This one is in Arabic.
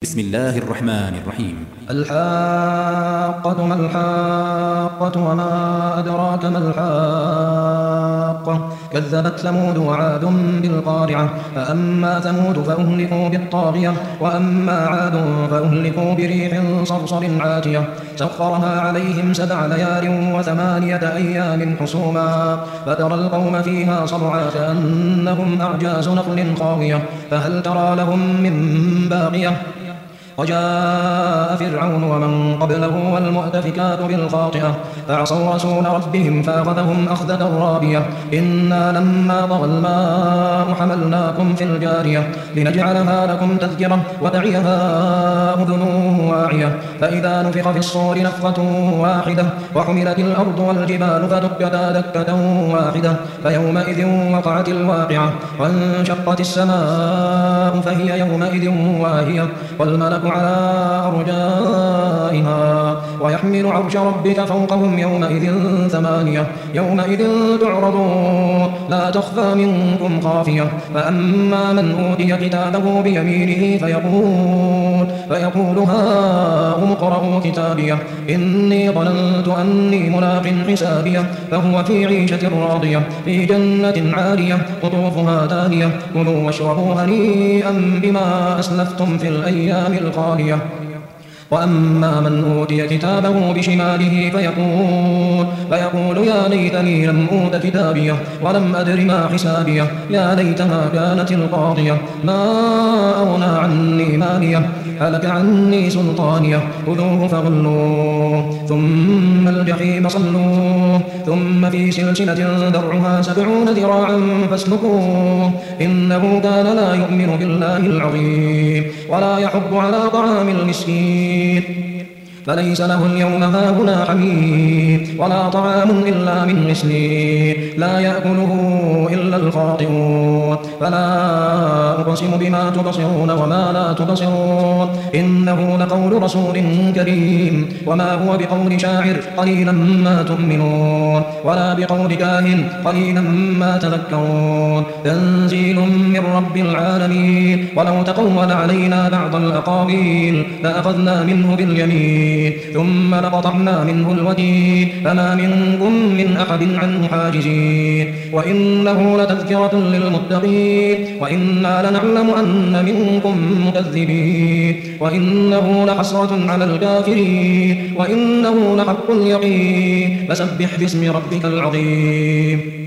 بسم الله الرحمن الرحيم. الحاقة ما الحاقة وما أدراك ما الحاقة كذبت ثمود وعاد بالقارعة فأما ثمود فأهلكوا بالطاغية وأما عاد فأهلكوا بريح صرصر عاتية سخرها عليهم 7 ليال و8 أيام حسوما فترى القوم فيها صرعى كأنهم أعجاز نخل خاوية فهل ترى لهم من باقية وجاء فرعون ومن قبله والمؤتفكات بالخاطئة فعصوا رسول ربهم فأخذهم أخذة رابية إنا لما طغى الماء حملناكم في الجارية لنجعلها لكم تذكرة وتعيها أذن واعية فإذا نفخ في الصور نفخة واحدة وحملت الأرض والجبال فدكتا دكة واحدة فيومئذ وقعت الواقعة وانشقت السماء فهي يومئذ واهية والملك على أرجائها ويحمل عرش ربك فوقهم يومئذ 8 يومئذ تعرضون لا تخفى منكم خافية فأما من أوتي كتابه بيمينه فيقول هاؤم اقرءوا كتابيه إني ظننت أني ملاق حسابيه فهو في عيشة راضية في جنة عالية قطوفها دانية كلوا واشربوا هنيئا بما أسلفتم في الأيام الخالية وأما من أوتي كتابه بشماله فيقول يا ليتني لم أوت كتابيه ولم أدر ما حسابيه يا ليتها كانت القاضية ما أغنى عني ماليه هلك عني سلطانيه خذوه فغلوه ثم الجحيم صلوه ثم في سلسلة ذرعها 70 ذراعا فاسلكوه إنه كان لا يؤمن بالله العظيم ولا يحض على طعام المسكين فليس له اليوم هاهنا حميم ولا طعام إلا من غسلين لا يأكله إلا الخاطئون فلا أقسم بما تبصرون وما لا تبصرون إنه لقول رسول كريم وما هو بقول شاعر قليلا ما تؤمنون ولا بقول كاهن قليلا ما تذكرون تنزيل من رب العالمين ولو تقول علينا بعض الأقاويل لأخذنا منه باليمين ثم لقطعنا منه الوتين فما منكم من أحد عنه حاجزين وإنه لتذكرة للمتقين وإنا لنعلم أن منكم مكذبين وإنه لحسرة على الكافرين وإنه لحق اليقين فسبح باسم ربك العظيم.